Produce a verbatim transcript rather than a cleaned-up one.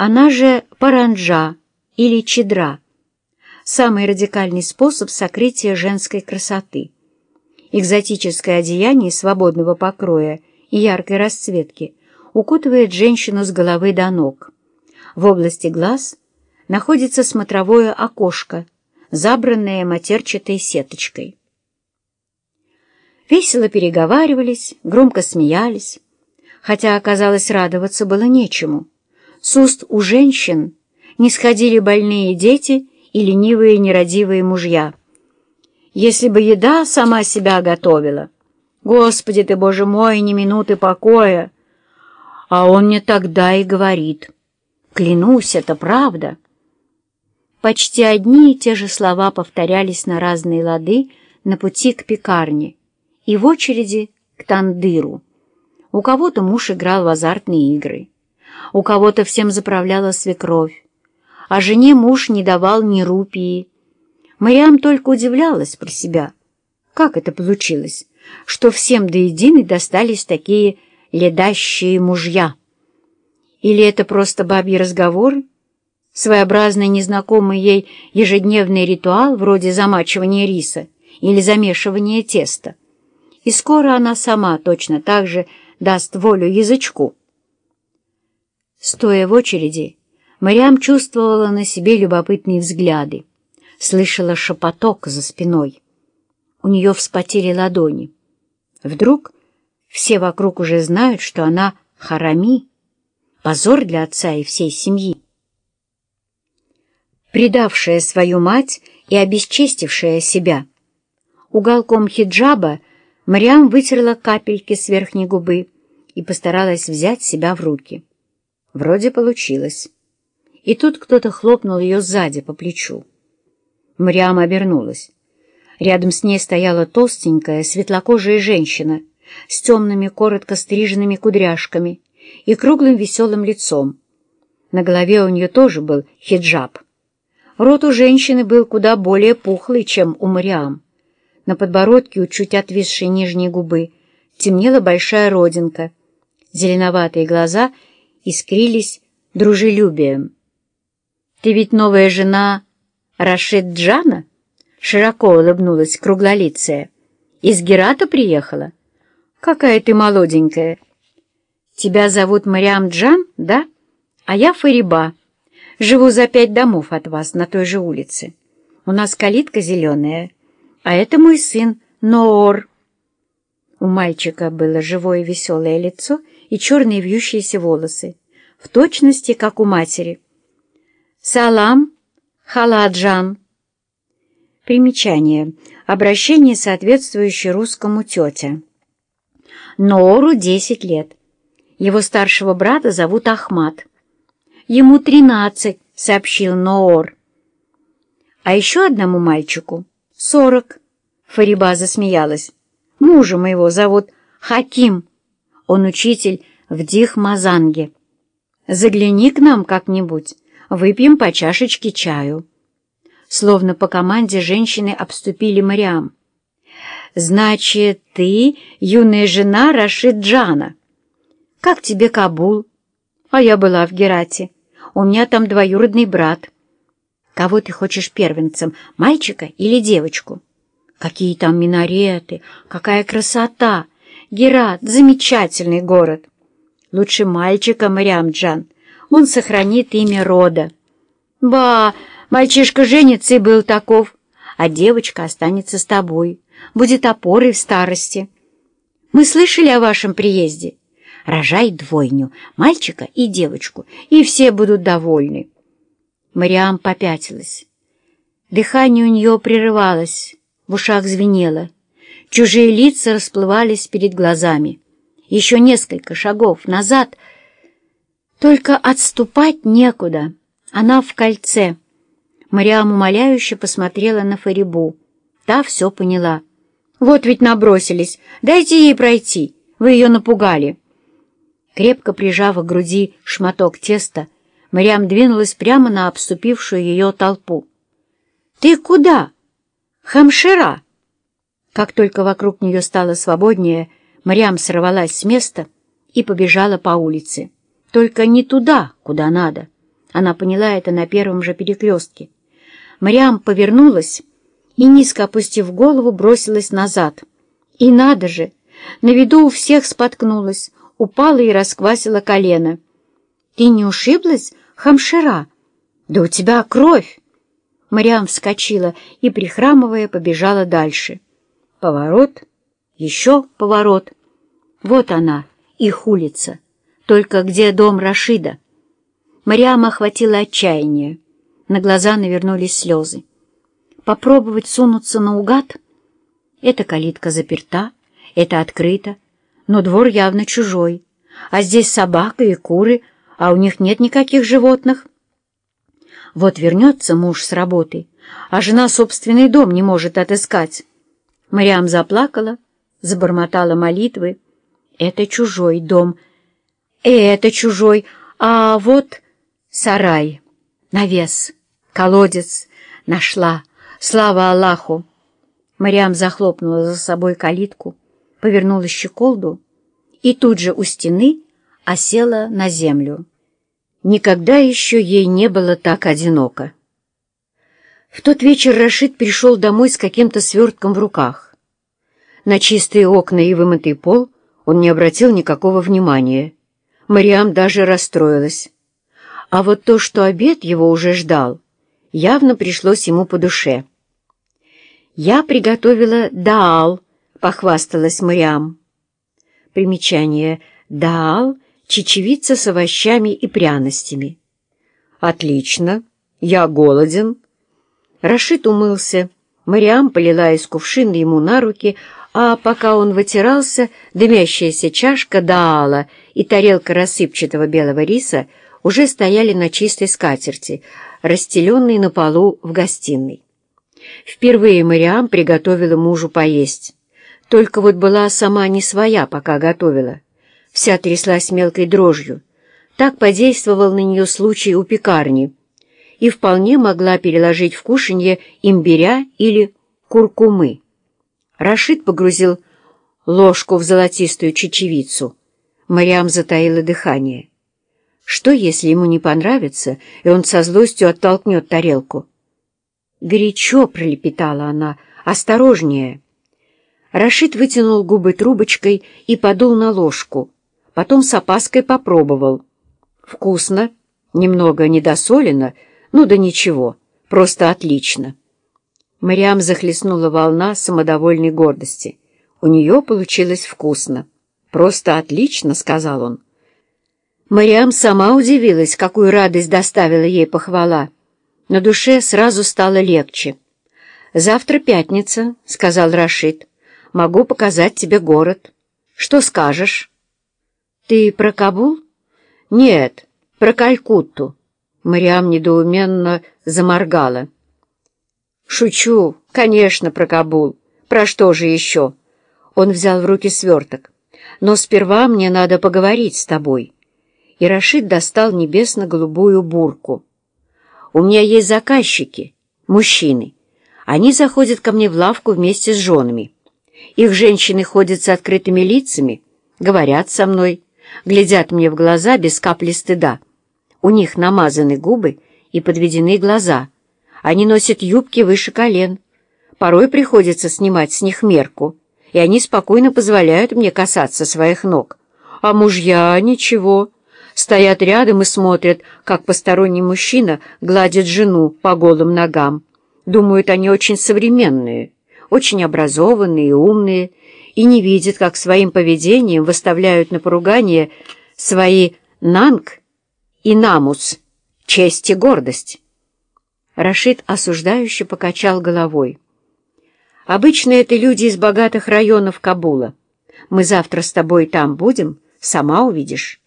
Она же паранджа или чедра, самый радикальный способ сокрытия женской красоты. Экзотическое одеяние свободного покроя и яркой расцветки укутывает женщину с головы до ног. В области глаз находится смотровое окошко, забранное матерчатой сеточкой. Весело переговаривались, громко смеялись, хотя, оказалось, радоваться было нечему. С уст у женщин не сходили больные дети и ленивые нерадивые мужья. Если бы еда сама себя готовила, Господи ты, Боже мой, ни минуты покоя, а он мне тогда и говорит, клянусь, это правда. Почти одни и те же слова повторялись на разные лады на пути к пекарне и в очереди к тандыру. У кого-то муж играл в азартные игры, у кого-то всем заправляла свекровь, а жене муж не давал ни рупии. Мариам только удивлялась про себя, как это получилось, что всем до единой достались такие ледащие мужья. Или это просто бабьи разговоры, своеобразный незнакомый ей ежедневный ритуал вроде замачивания риса или замешивания теста. И скоро она сама точно так же даст волю язычку. Стоя в очереди, Мариам чувствовала на себе любопытные взгляды, слышала шепоток за спиной. У нее вспотели ладони. Вдруг все вокруг уже знают, что она харами, позор для отца и всей семьи. Предавшая свою мать и обесчестившая себя, уголком хиджаба Мариам вытерла капельки с верхней губы и постаралась взять себя в руки. Вроде получилось. И тут кто-то хлопнул ее сзади по плечу. Мариам обернулась. Рядом с ней стояла толстенькая, светлокожая женщина с темными, коротко стриженными кудряшками и круглым веселым лицом. На голове у нее тоже был хиджаб. Рот у женщины был куда более пухлый, чем у Мариам. На подбородке у чуть отвисшей нижней губы темнела большая родинка. Зеленоватые глаза искрились дружелюбием. «Ты ведь новая жена Рашид-Джана?» — широко улыбнулась круглолицая. «Из Герата приехала? Какая ты молоденькая! Тебя зовут Мариам Джан, да? А я Фариба. Живу за пять домов от вас на той же улице. У нас калитка зеленая, а это мой сын Ноор». У мальчика было живое веселое лицо и черные вьющиеся волосы, в точности, как у матери. «Салам, Халаджан». Примечание. Обращение, соответствующее русскому «тетя». Ноору десять лет. Его старшего брата зовут Ахмад. Ему тринадцать, сообщил Ноор. А еще одному мальчику сорок. Фариба засмеялась. Мужа моего зовут Хаким. Он учитель в Дихмазанге. Загляни к нам как-нибудь, выпьем по чашечке чаю. Словно по команде женщины обступили Мариам. «Значит, ты юная жена Рашид-Джана. Как тебе Кабул?» «А я была в Герате. У меня там двоюродный брат». «Кого ты хочешь первенцем, мальчика или девочку?» «Какие там минареты! Какая красота! Герат — замечательный город!» «Лучше мальчика, Мариам-Джан. Он сохранит имя рода». «Ба! Мальчишка женится и был таков, а девочка останется с тобой, будет опорой в старости. Мы слышали о вашем приезде. Рожай двойню, мальчика и девочку, и все будут довольны». Мариам попятилась. Дыхание у нее прерывалось, в ушах звенело. Чужие лица расплывались перед глазами. Еще несколько шагов назад. Только отступать некуда. Она в кольце. Мариам умоляюще посмотрела на Фарибу. Та все поняла. «Вот ведь набросились. Дайте ей пройти. Вы ее напугали». Крепко прижав к груди шматок теста, Мариам двинулась прямо на обступившую ее толпу. «Ты куда? Хамшира!» Как только вокруг нее стало свободнее, Мариам сорвалась с места и побежала по улице. Только не туда, куда надо, Она поняла это на первом же перекрестке. Мариам повернулась и, низко опустив голову, бросилась назад. И надо же! На виду у всех споткнулась, упала и расквасила колено. «Ты не ушиблась, Хамшира? Да у тебя кровь!» Мариам вскочила и, прихрамывая, побежала дальше. Поворот, еще поворот. Вот она, их улица. Только где дом Рашида? Мариам охватило отчаяние. На глаза навернулись слезы. Попробовать сунуться наугад? Эта калитка заперта, это открыто, но двор явно чужой. А здесь собака и куры, а у них нет никаких животных. Вот вернется муж с работы, а жена собственный дом не может отыскать. Мариам заплакала, забормотала молитвы. Это чужой дом, это чужой, а вот сарай, навес, колодец. Нашла, слава Аллаху! Мариам захлопнула за собой калитку, повернула щеколду и тут же у стены осела на землю. Никогда еще ей не было так одиноко. В тот вечер Рашид пришел домой с каким-то свертком в руках. На чистые окна и вымытый пол он не обратил никакого внимания. Мариам даже расстроилась. А вот то, что обед его уже ждал, явно пришлось ему по душе. «Я приготовила даал», — похвасталась Мариам. Примечание. Даал — чечевица с овощами и пряностями. «Отлично, я голоден». Рашид умылся, Мариам полила из кувшина ему на руки, а пока он вытирался, дымящаяся чашка даала и тарелка рассыпчатого белого риса уже стояли на чистой скатерти, расстеленной на полу в гостиной. Впервые Мариам приготовила мужу поесть. Только вот была сама не своя, пока готовила. Вся тряслась мелкой дрожью. Так подействовал на нее случай у пекарни и вполне могла переложить в кушанье имбиря или куркумы. Рашид погрузил ложку в золотистую чечевицу. Мариам затаила дыхание. Что, если ему не понравится, и он со злостью оттолкнет тарелку? «Горячо!» — пролепетала она. «Осторожнее!» Рашид вытянул губы трубочкой и подул на ложку. Потом с опаской попробовал. «Вкусно, немного недосолено, ну да ничего, просто отлично». Мариам захлестнула волна самодовольной гордости. У нее получилось вкусно. «Просто отлично», — сказал он. Мариам сама удивилась, какую радость доставила ей похвала. На душе сразу стало легче. «Завтра пятница», — сказал Рашид. «Могу показать тебе город. Что скажешь?» «Ты про Кабул?» «Нет, про Калькутту». Мариам недоуменно заморгала. «Шучу, конечно, про Кабул. Про что же еще?» Он взял в руки сверток. «Но сперва мне надо поговорить с тобой». И Рашид достал небесно-голубую бурку. «У меня есть заказчики, мужчины. Они заходят ко мне в лавку вместе с женами. Их женщины ходят с открытыми лицами, говорят со мной, глядят мне в глаза без капли стыда. У них намазаны губы и подведены глаза. Они носят юбки выше колен. Порой приходится снимать с них мерку, и они спокойно позволяют мне касаться своих ног. А мужья ничего». Стоят рядом и смотрят, как посторонний мужчина гладит жену по голым ногам. Думают, они очень современные, очень образованные и умные, и не видят, как своим поведением выставляют на поругание свои нанг и намус, честь и гордость. Рашид осуждающе покачал головой. «Обычно это люди из богатых районов Кабула. Мы завтра с тобой там будем, сама увидишь».